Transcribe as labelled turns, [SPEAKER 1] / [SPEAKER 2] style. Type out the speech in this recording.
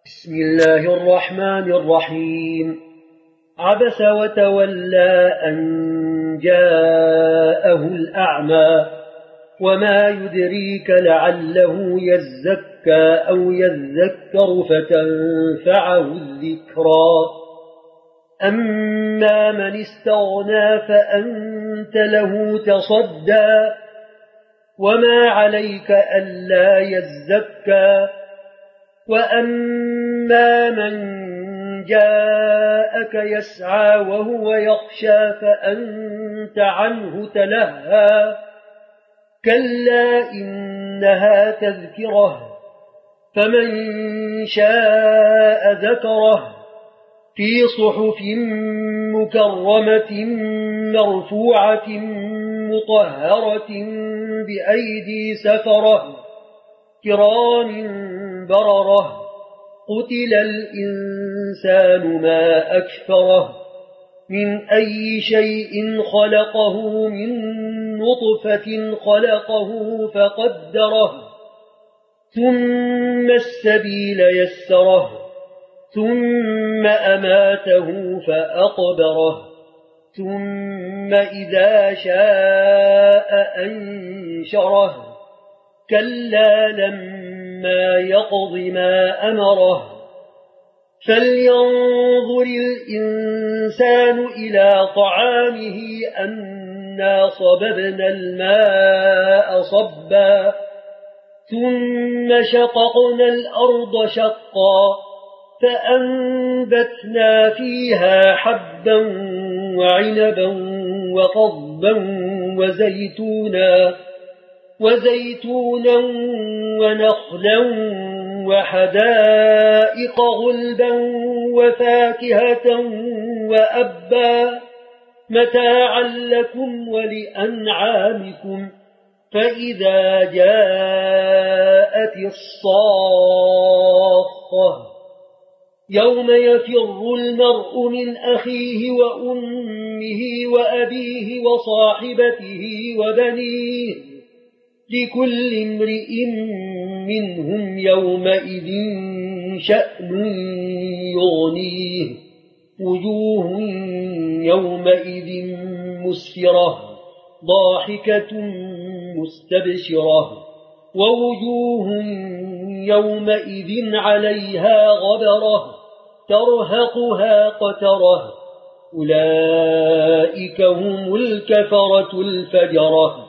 [SPEAKER 1] بسم الله الرحمن الرحيم. عبس وتولى أن جاءه الأعمى وما يدريك لعله يزكى أو يذكر فتنفعه الذكرى. أما من استغنى فأنت له تصدى وما عليك ألا يزكى. وأما من جاءك يسعى وهو يخشى فأنت عنه تلهى. كلا إنها تذكرة فمن شاء ذكره في صحف مكرمة مرفوعة مطهرة بأيدي سفرة كرام بررة. قتل الإنسان ما أكفره من أي شيء خلقه من نطفة خلقه فقدره ثم السبيل يسره ثم أماته فأقبره ثم إذا شاء أنشره. كلا لما يقض ما أمره. فلينظر الإنسان إلى طعامه أنا صببنا الماء صبا ثم شققنا الأرض شقا فأنبتنا فيها حبا وعنبا وقضبا وزيتونا ونخلا وحدائق غلبا وفاكهة وأبا متاعا لكم ولأنعامكم. فإذا جاءت الصاخة يوم يفر المرء من أخيه وأمه وأبيه وصاحبته وبنيه لكل امرئ منهم يومئذ شأن يغنيه. وجوه يومئذ مسفرة ضاحكة مستبشرة ووجوه يومئذ عليها غبرة ترهقها قترة. أولئك هم الكفرة الفجرة.